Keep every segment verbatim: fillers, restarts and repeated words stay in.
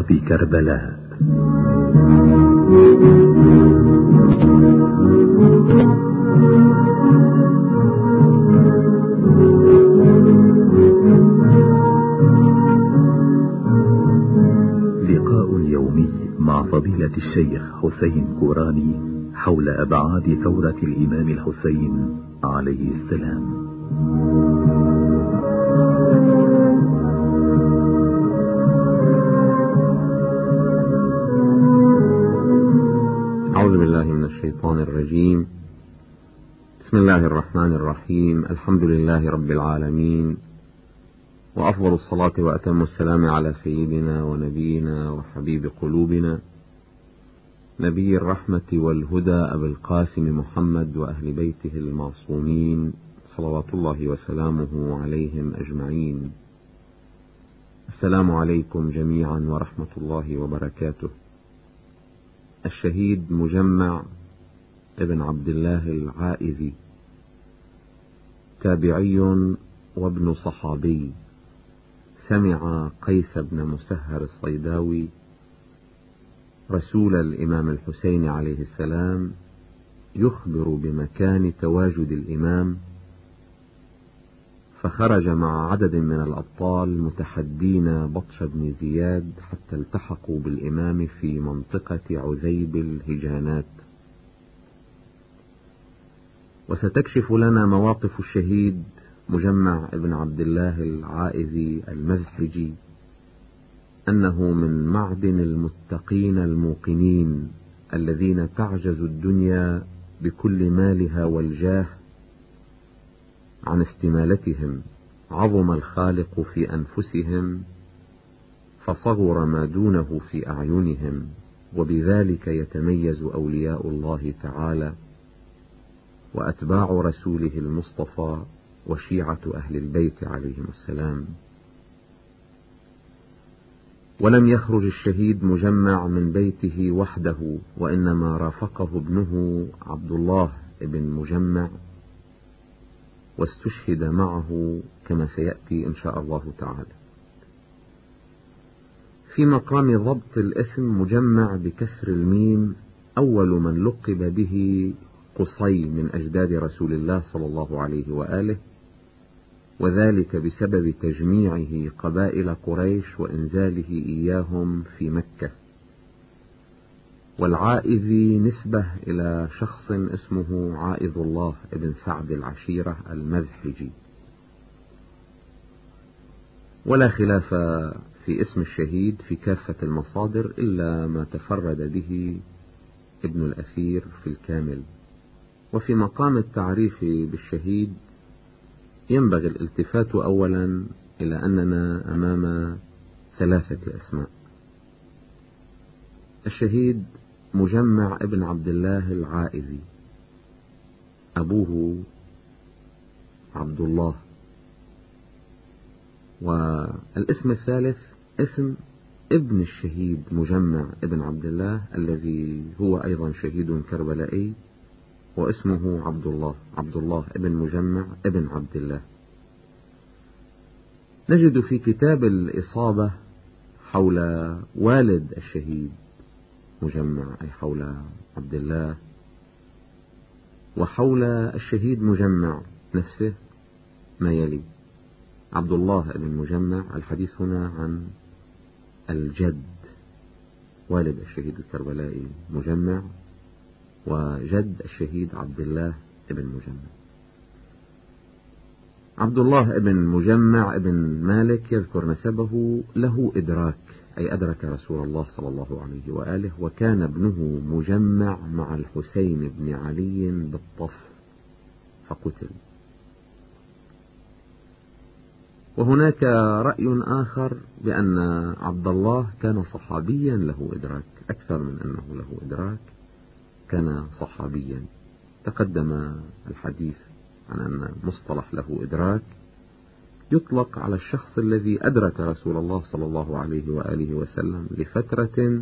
أرض كربلاء. لقاء يومي مع فضيلة الشيخ حسين كوراني حول أبعاد ثورة الإمام الحسين عليه السلام. أعوذ بالله من الشيطان الرجيم. بسم الله الرحمن الرحيم. الحمد لله رب العالمين، وأفضل الصلاة وأتم السلام على سيدنا ونبينا وحبيب قلوبنا نبي الرحمة والهدى أبي القاسم محمد وأهل بيته المعصومين صلوات الله وسلامه عليهم أجمعين. السلام عليكم جميعا ورحمة الله وبركاته. الشهيد مجمع ابن عبد الله العائذي تابعي وابن صحابي، سمع قيس بن مسهر الصيداوي رسول الإمام الحسين عليه السلام يخبر بمكان تواجد الإمام، فخرج مع عدد من الأبطال متحدين بطش بن زياد حتى التحقوا بالإمام في منطقة عذيب الهجانات. وستكشف لنا مواقف الشهيد مجمع ابن عبد الله العائذي المذحجي أنه من معدن المتقين الموقنين الذين تعجز الدنيا بكل مالها والجاه عن استمالتهم. عظم الخالق في أنفسهم فصغر ما دونه في أعينهم، وبذلك يتميز أولياء الله تعالى وأتباع رسوله المصطفى وشيعة أهل البيت عليهم السلام. ولم يخرج الشهيد مجمع من بيته وحده، وإنما رافقه ابنه عبد الله ابن مجمع، واستشهد معه كما سيأتي إن شاء الله تعالى. في مقام ضبط الاسم مجمع بكسر الميم، أول من لقب به قصي من أجداد رسول الله صلى الله عليه وآله، وذلك بسبب تجميعه قبائل قريش وإنزاله إياهم في مكة. والعائذي نسبة إلى شخص اسمه عائذ الله ابن سعد العشيرة المذحجي. ولا خلاف في اسم الشهيد في كافة المصادر إلا ما تفرد به ابن الأثير في الكامل. وفي مقام التعريف بالشهيد ينبغي الالتفات أولا إلى أننا أمام ثلاثة أسماء. الشهيد مجمع ابن عبد الله العائذي، أبوه عبد الله. والاسم الثالث اسم ابن الشهيد مجمع ابن عبد الله الذي هو أيضا شهيد كربلائي، واسمه عبد الله، عبد الله ابن مجمع ابن عبد الله. نجد في كتاب الإصابة حول والد الشهيد مجمع، أي حول عبد الله، وحول الشهيد مجمع نفسه ما يلي. عبد الله ابن مجمع، الحديث هنا عن الجد والد الشهيد الكربلائي مجمع، وجد الشهيد عبد الله ابن مجمع. عبد الله ابن مجمع ابن مالك يذكر نسبه له إدراك، أي أدرك رسول الله صلى الله عليه وآله، وكان ابنه مجمع مع الحسين بن علي بالطف فقتل. وهناك رأي آخر بأن عبد الله كان صحابيا له إدراك، أكثر من أنه له إدراك، كان صحابيا. تقدم الحديث عن أن مصطلح له إدراك يطلق على الشخص الذي أدرك رسول الله صلى الله عليه وآله وسلم لفترة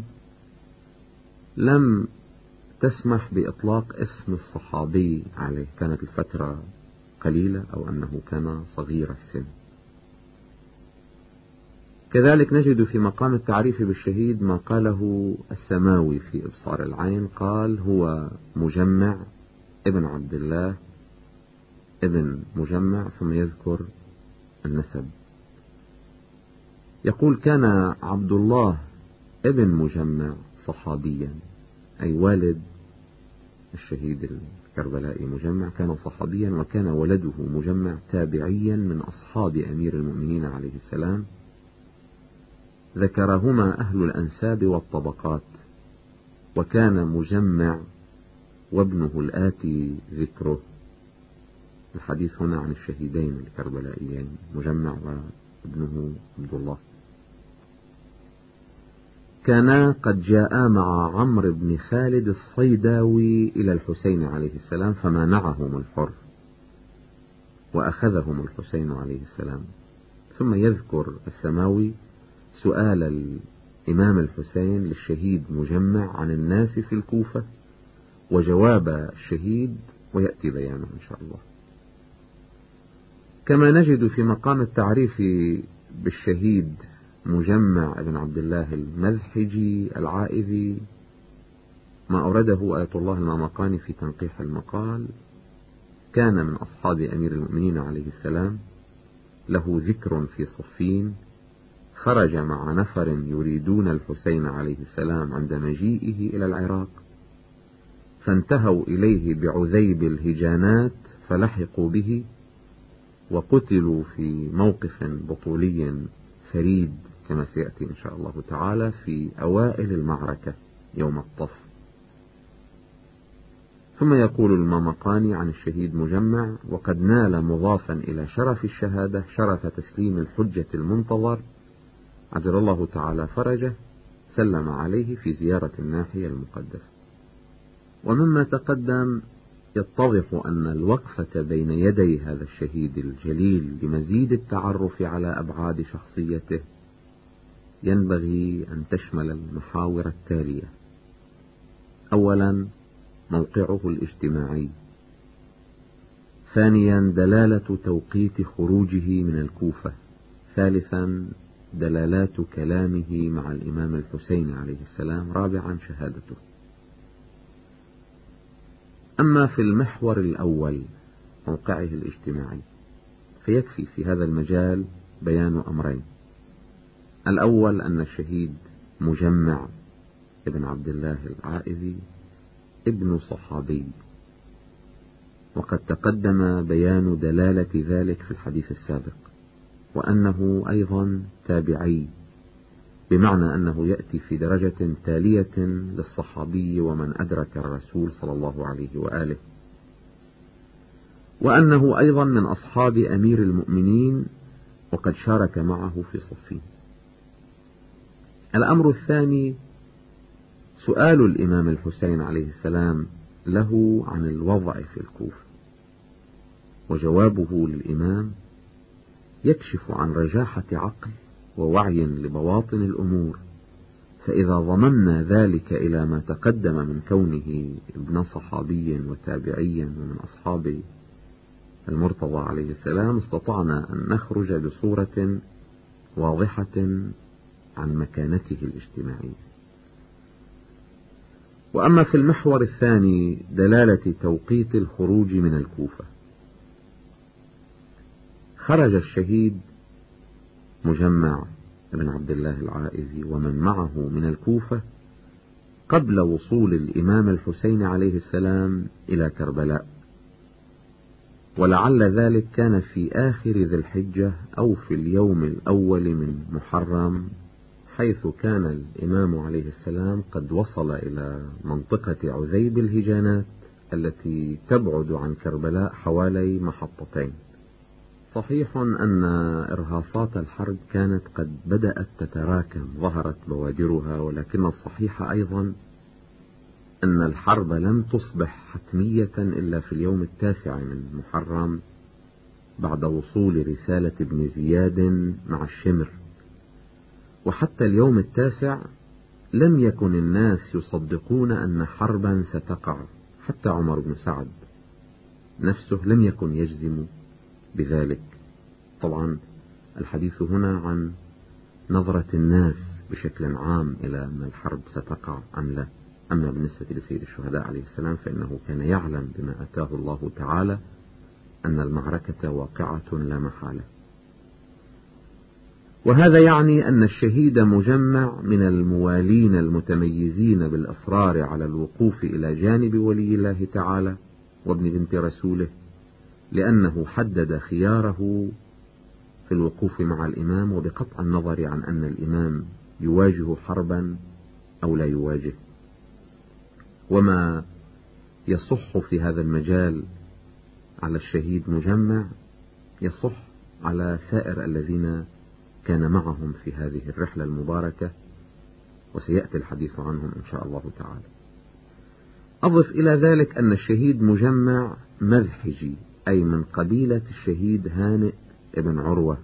لم تسمح بإطلاق اسم الصحابي عليه، كانت الفترة قليلة، أو أنه كان صغير السن. كذلك نجد في مقام التعريف بالشهيد ما قاله السماوي في إبصار العين، قال هو مجمع ابن عبد الله ابن مجمع، ثم يذكر النسب. يقول كان عبد الله ابن مجمع صحابيا، أي والد الشهيد الكربلائي مجمع كان صحابيا، وكان ولده مجمع تابعيا من أصحاب أمير المؤمنين عليه السلام، ذكرهما أهل الأنساب والطبقات. وكان مجمع وابنه الآتي ذكره. الحديث هنا عن الشهيدين الكربلائيين مجمع وابنه عبد الله. كانا قد جاءا مع عمرو بن خالد الصيداوي إلى الحسين عليه السلام فمانعهم الحر وأخذهم الحسين عليه السلام. ثم يذكر السماوي سؤال الإمام الحسين للشهيد مجمع عن الناس في الكوفة وجواب الشهيد، ويأتي بيانه إن شاء الله. كما نجد في مقام التعريف بالشهيد مجمع بن عبد الله المذحجي العائذي ما أورده آية الله المامقاني في تنقيح المقال. كان من أصحاب أمير المؤمنين عليه السلام، له ذكر في صفين، خرج مع نفر يريدون الحسين عليه السلام عند مجيئه إلى العراق، فانتهوا إليه بعذيب الهجانات فلحقوا به وقتلوا في موقف بطولي فريد كما سيأتي إن شاء الله تعالى في أوائل المعركة يوم الطف. ثم يقول المامقاني عن الشهيد مجمع: وقد نال مضافا إلى شرف الشهادة شرف تسليم الحجة المنتظر عجل الله تعالى فرجه، سلم عليه في زيارة الناحية المقدسة. ومما تقدم يتضح أن الوقفة بين يدي هذا الشهيد الجليل لمزيد التعرف على أبعاد شخصيته ينبغي أن تشمل المحاور التالية: أولا موقعه الاجتماعي، ثانيا دلالة توقيت خروجه من الكوفة، ثالثا دلالات كلامه مع الإمام الحسين عليه السلام، رابعا شهادته. أما في المحور الأول موقعه الاجتماعي فيكفي في هذا المجال بيان أمرين: الأول أن الشهيد مجمع ابن عبد الله العائذي ابن صحابي، وقد تقدم بيان دلالة ذلك في الحديث السابق، وأنه أيضا تابعي، بمعنى أنه يأتي في درجة تالية للصحابي ومن أدرك الرسول صلى الله عليه وآله، وأنه أيضا من أصحاب أمير المؤمنين وقد شارك معه في صفين. الأمر الثاني سؤال الإمام الحسين عليه السلام له عن الوضع في الكوفة، وجوابه للإمام يكشف عن رجاحة عقل ووعي لبواطن الأمور. فإذا ضممنا ذلك إلى ما تقدم من كونه ابن صحابي وتابعي ومن أصحاب المرتضى عليه السلام، استطعنا أن نخرج بصورة واضحة عن مكانته الاجتماعية. وأما في المحور الثاني دلالة توقيت الخروج من الكوفة، خرج الشهيد مجمع بن عبد الله العائذي ومن معه من الكوفة قبل وصول الإمام الحسين عليه السلام إلى كربلاء، ولعل ذلك كان في آخر ذي الحجة أو في اليوم الأول من محرم، حيث كان الإمام عليه السلام قد وصل إلى منطقة عذيب الهجانات التي تبعد عن كربلاء حوالي محطتين. صحيح أن إرهاصات الحرب كانت قد بدأت تتراكم، ظهرت بوادرها، ولكن الصحيح أيضا أن الحرب لم تصبح حتمية إلا في اليوم التاسع من محرم بعد وصول رسالة ابن زياد مع الشمر. وحتى اليوم التاسع لم يكن الناس يصدقون أن حربا ستقع، حتى عمر بن سعد نفسه لم يكن يجزم بذلك. طبعا الحديث هنا عن نظرة الناس بشكل عام إلى أن الحرب ستقع أم لا. أما بالنسبة لسيد الشهداء عليه السلام فإنه كان يعلم بما أتاه الله تعالى أن المعركة واقعة لا محالة. وهذا يعني أن الشهيد مجمع من الموالين المتميزين بالإصرار على الوقوف إلى جانب ولي الله تعالى وابن بنت رسوله، لأنه حدد خياره في الوقوف مع الإمام، وبقطع النظر عن أن الإمام يواجه حربا أو لا يواجه. وما يصح في هذا المجال على الشهيد مجمع يصح على سائر الذين كان معهم في هذه الرحلة المباركة، وسيأتي الحديث عنهم إن شاء الله تعالى. أضف إلى ذلك أن الشهيد مجمع مذحجي، أي من قبيلة الشهيد هانئ ابن عروة.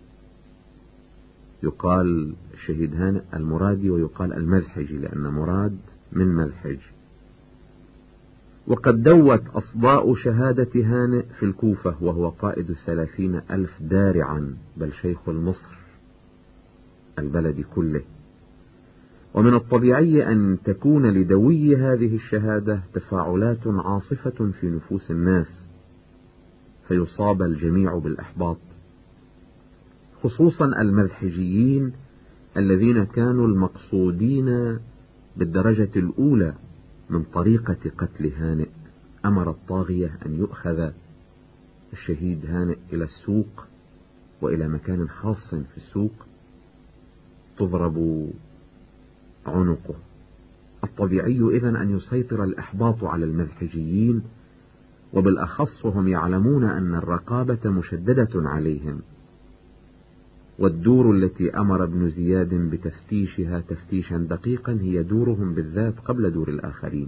يقال الشهيد هانئ المرادي ويقال المذحجي لأن مراد من مذحج. وقد دوت أصداء شهادة هانئ في الكوفة، وهو قائد الثلاثين ألف دارعا، بل شيخ المصر البلد كله. ومن الطبيعي أن تكون لدوي هذه الشهادة تفاعلات عاصفة في نفوس الناس، فيصاب الجميع بالإحباط، خصوصا المذحجيين الذين كانوا المقصودين بالدرجة الأولى من طريقة قتل هانئ. أمر الطاغية أن يؤخذ الشهيد هانئ إلى السوق وإلى مكان خاص في السوق تضرب عنقه. الطبيعي إذن أن يسيطر الإحباط على المذحجيين، وبالأخص وهم يعلمون أن الرقابة مشددة عليهم، والدور التي أمر ابن زياد بتفتيشها تفتيشا دقيقا هي دورهم بالذات قبل دور الآخرين.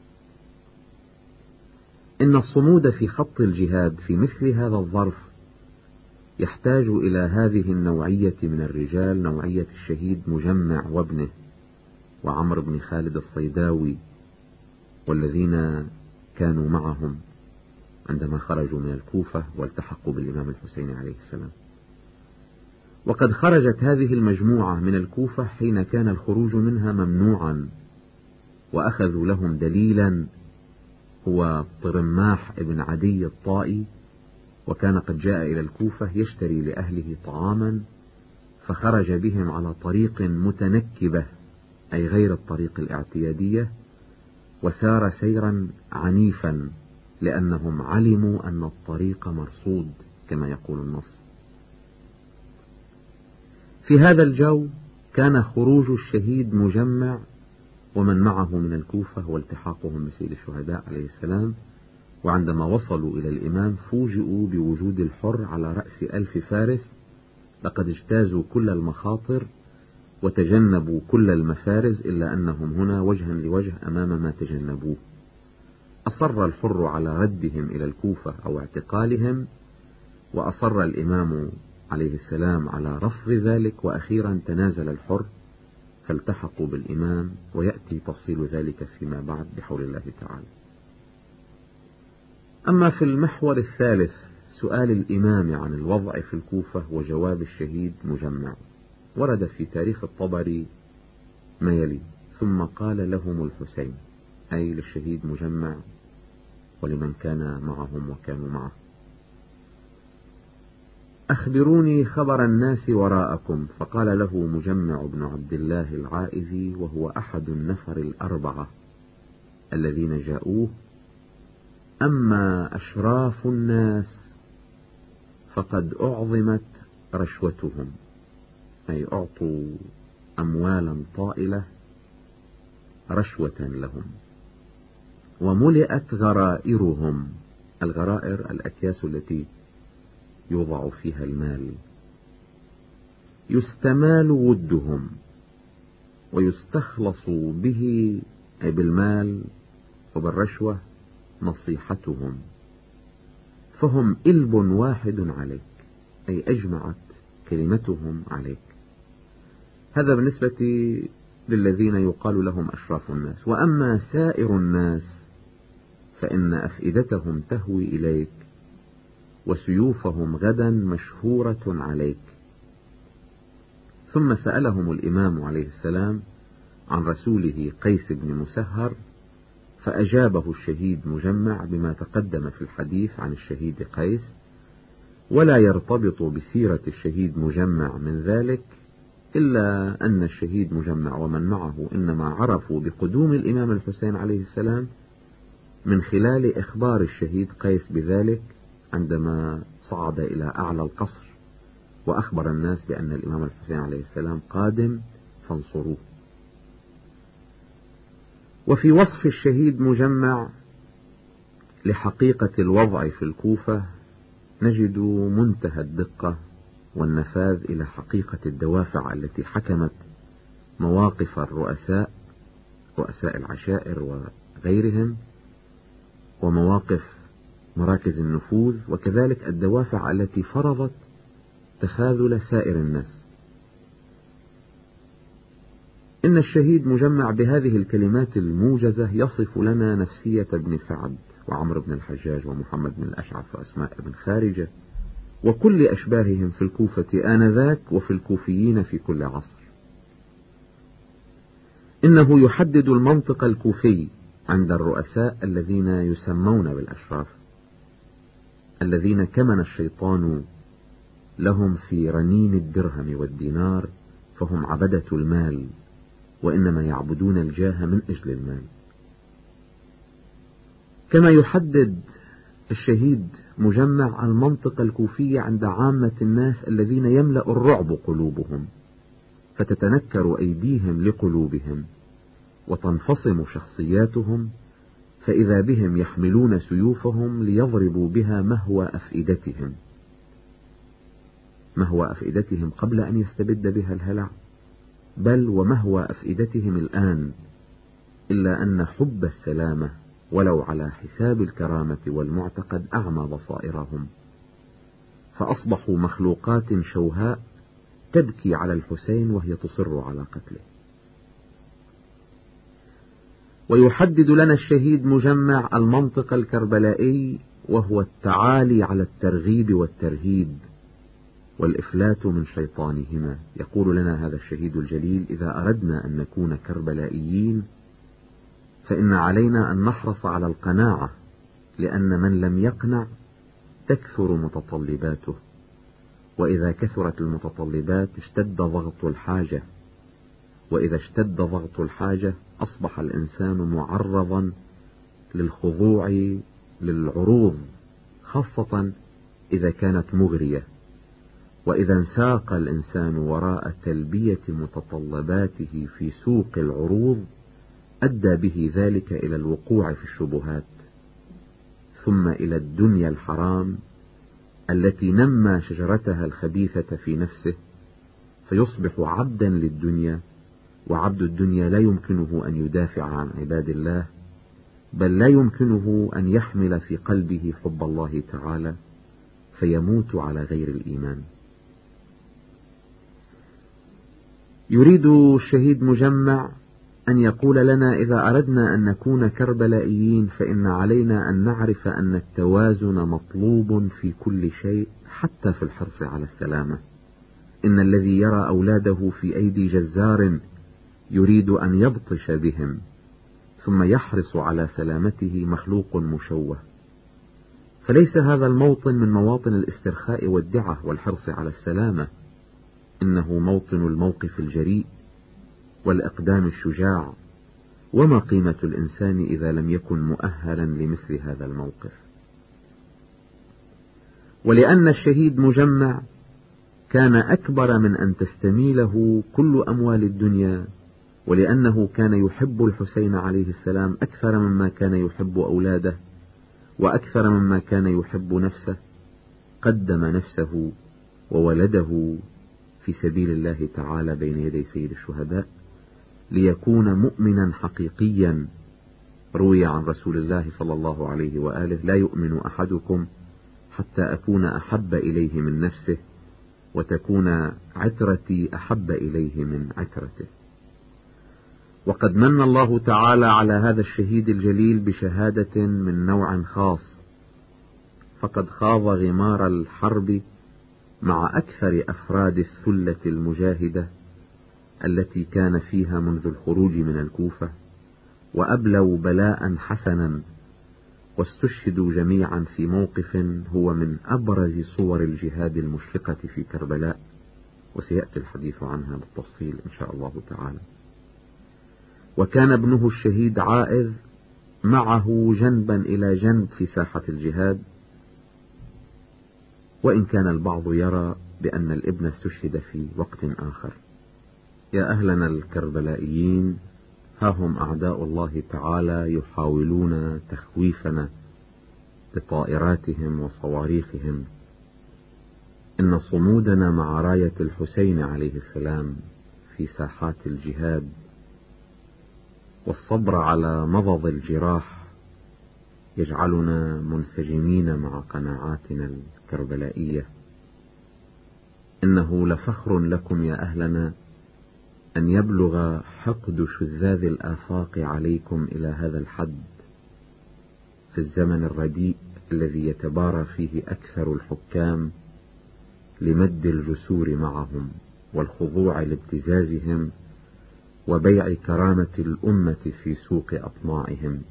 إن الصمود في خط الجهاد في مثل هذا الظرف يحتاج إلى هذه النوعية من الرجال، نوعية الشهيد مجمع وابنه وعمر بن خالد الصيداوي والذين كانوا معهم عندما خرجوا من الكوفة والتحقوا بالإمام الحسين عليه السلام. وقد خرجت هذه المجموعة من الكوفة حين كان الخروج منها ممنوعا، وأخذوا لهم دليلا هو طرماح ابن عدي الطائي، وكان قد جاء إلى الكوفة يشتري لأهله طعاما، فخرج بهم على طريق متنكبة أي غير الطريق الاعتيادية، وسار سيرا عنيفا لأنهم علموا أن الطريق مرصود كما يقول النص. في هذا الجو كان خروج الشهيد مجمع ومن معه من الكوفة والتحاقهم بسيد الشهداء عليه السلام، وعندما وصلوا إلى الإمام فوجئوا بوجود الحر على رأس ألف فارس، لقد اجتازوا كل المخاطر وتجنبوا كل المفارز، إلا أنهم هنا وجها لوجه أمام ما تجنبوه. أصر الحر على ردهم إلى الكوفة أو اعتقالهم، وأصر الإمام عليه السلام على رفض ذلك، وأخيرا تنازل الحر فالتحقوا بالإمام، ويأتي تفصيل ذلك فيما بعد بحول الله تعالى. أما في المحور الثالث سؤال الإمام عن الوضع في الكوفة وجواب الشهيد مجمع، ورد في تاريخ الطبري ما يلي: ثم قال لهم الحسين، أي للشهيد مجمع ولمن كان معهم وكانوا معه: أخبروني خبر الناس وراءكم. فقال له مجمع بن عبد الله العائذي وهو أحد النفر الأربعة الذين جاءوه: أما أشراف الناس فقد أعظمت رشوتهم، أي أعطوا أموالا طائلة رشوة لهم، وملئت غرائرهم. الغرائر الأكياس التي يوضع فيها المال. يستمال ودهم ويستخلص به أي بالمال وبالرشوة نصيحتهم، فهم إلب واحد عليك، أي أجمعت كلمتهم عليك. هذا بالنسبة للذين يقال لهم أشراف الناس. وأما سائر الناس فإن أفئدتهم تهوي إليك، وسيوفهم غدا مشهورة عليك، ثم سألهم الإمام عليه السلام عن رسوله قيس بن مسهر، فأجابه الشهيد مجمع بما تقدم في الحديث عن الشهيد قيس، ولا يرتبط بسيرة الشهيد مجمع من ذلك إلا أن الشهيد مجمع ومن معه إنما عرفوا بقدوم الإمام الحسين عليه السلام من خلال إخبار الشهيد قيس بذلك عندما صعد إلى أعلى القصر وأخبر الناس بأن الإمام الحسين عليه السلام قادم فانصروه. وفي وصف الشهيد مجمع لحقيقة الوضع في الكوفة نجد منتهى الدقة والنفاذ إلى حقيقة الدوافع التي حكمت مواقف الرؤساء، رؤساء العشائر وغيرهم، ومواقف مراكز النفوذ، وكذلك الدوافع التي فرضت تخاذل سائر الناس. إن الشهيد مجمع بهذه الكلمات الموجزة يصف لنا نفسية ابن سعد وعمرو بن الحجاج ومحمد بن الأشعث وأسماء بن خارجة وكل أشباههم في الكوفة آنذاك وفي الكوفيين في كل عصر. إنه يحدد المنطق الكوفي عند الرؤساء الذين يسمون بالأشراف، الذين كمن الشيطان لهم في رنين الدرهم والدينار، فهم عبدة المال وإنما يعبدون الجاه من أجل المال. كما يحدد الشهيد مجمع المنطق الكوفي عند عامة الناس الذين يملأ الرعب قلوبهم، فتتنكر أيديهم لقلوبهم وتنفصم شخصياتهم، فإذا بهم يحملون سيوفهم ليضربوا بها مهوى أفئدتهم، مهوى أفئدتهم قبل أن يستبد بها الهلع، بل ومهوى أفئدتهم الآن، إلا أن حب السلامة ولو على حساب الكرامة والمعتقد أعمى بصائرهم، فأصبحوا مخلوقات شوهاء تبكي على الحسين وهي تصر على قتله. ويحدد لنا الشهيد مجمع المنطق الكربلائي، وهو التعالي على الترغيب والترهيب والإفلات من شيطانهما. يقول لنا هذا الشهيد الجليل: إذا أردنا أن نكون كربلائيين فإن علينا أن نحرص على القناعة، لأن من لم يقنع تكثر متطلباته، وإذا كثرت المتطلبات اشتد ضغط الحاجة، وإذا اشتد ضغط الحاجة أصبح الإنسان معرضا للخضوع للعروض، خاصة إذا كانت مغرية. وإذا انساق الإنسان وراء تلبية متطلباته في سوق العروض أدى به ذلك إلى الوقوع في الشبهات، ثم إلى الدنيا الحرام التي نمى شجرتها الخبيثة في نفسه، فيصبح عبدا للدنيا، وعبد الدنيا لا يمكنه أن يدافع عن عباد الله، بل لا يمكنه أن يحمل في قلبه حب الله تعالى، فيموت على غير الإيمان. يريد الشهيد مجمع أن يقول لنا: إذا أردنا أن نكون كربلائيين فإن علينا أن نعرف أن التوازن مطلوب في كل شيء، حتى في الحرص على السلامة. إن الذي يرى أولاده في أيدي جزار يريد أن يبطش بهم ثم يحرص على سلامته مخلوق مشوه، فليس هذا الموطن من مواطن الاسترخاء والدعة والحرص على السلامة، إنه موطن الموقف الجريء والإقدام الشجاع. وما قيمة الإنسان إذا لم يكن مؤهلا لمثل هذا الموقف؟ ولأن الشهيد مجمع كان أكبر من أن تستميله كل أموال الدنيا، ولأنه كان يحب الحسين عليه السلام أكثر مما كان يحب أولاده وأكثر مما كان يحب نفسه، قدم نفسه وولده في سبيل الله تعالى بين يدي سيد الشهداء ليكون مؤمنا حقيقيا. روي عن رسول الله صلى الله عليه وآله: لا يؤمن أحدكم حتى أكون أحب إليه من نفسه، وتكون عترتي أحب إليه من عترته. وقد من الله تعالى على هذا الشهيد الجليل بشهادة من نوع خاص، فقد خاض غمار الحرب مع أكثر أفراد الثلة المجاهدة التي كان فيها منذ الخروج من الكوفة، وأبلوا بلاء حسنا، واستشهدوا جميعا في موقف هو من أبرز صور الجهاد المشرقة في كربلاء، وسيأتي الحديث عنها بالتفصيل إن شاء الله تعالى. وكان ابنه الشهيد عائذ معه جنبا إلى جنب في ساحة الجهاد، وإن كان البعض يرى بأن الابن استشهد في وقت آخر. يا أهلنا الكربلائيين، ها هم أعداء الله تعالى يحاولون تخويفنا بطائراتهم وصواريخهم. إن صمودنا مع راية الحسين عليه السلام في ساحات الجهاد والصبر على مضض الجراح يجعلنا منسجمين مع قناعاتنا الكربلائية. إنه لفخر لكم يا أهلنا أن يبلغ حقد شذاذ الآفاق عليكم إلى هذا الحد في الزمن الرديء الذي يتبارى فيه أكثر الحكام لمد الجسور معهم والخضوع لابتزازهم وبيع كرامة الأمة في سوق أطماعهم.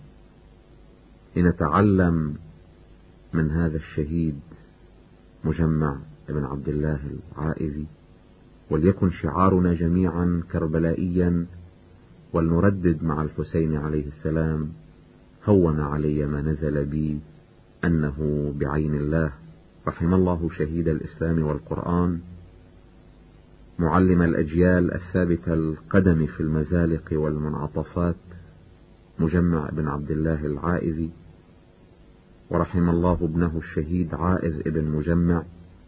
لنتعلم من هذا الشهيد مجمع بن عبد الله العائذي، وليكن شعارنا جميعا كربلائيا، ولنردد مع الحسين عليه السلام: هون علي ما نزل بي أنه بعين الله. رحم الله شهيد الإسلام والقرآن، معلم الأجيال الثابت القدم في المزالق والمنعطفات، مجمع بن عبد الله العائذي. ورحم الله ابنه الشهيد عائذ ابن مجمع،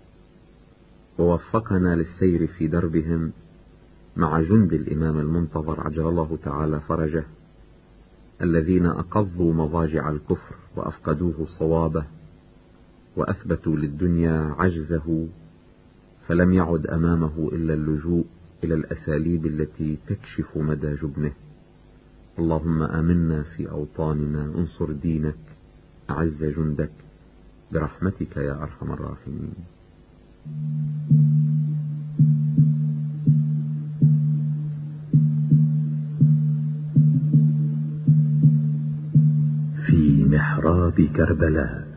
ووفقنا للسير في دربهم مع جند الإمام المنتظر عجل الله تعالى فرجه، الذين أقضوا مضاجع الكفر وأفقدوه صوابه، وأثبتوا للدنيا عجزه، فلم يعد أمامه إلا اللجوء إلى الأساليب التي تكشف مدى جبنه. اللهم آمنا في أوطاننا، انصر دينك، أعز جندك برحمتك يا أرحم الراحمين. في محراب كربلاء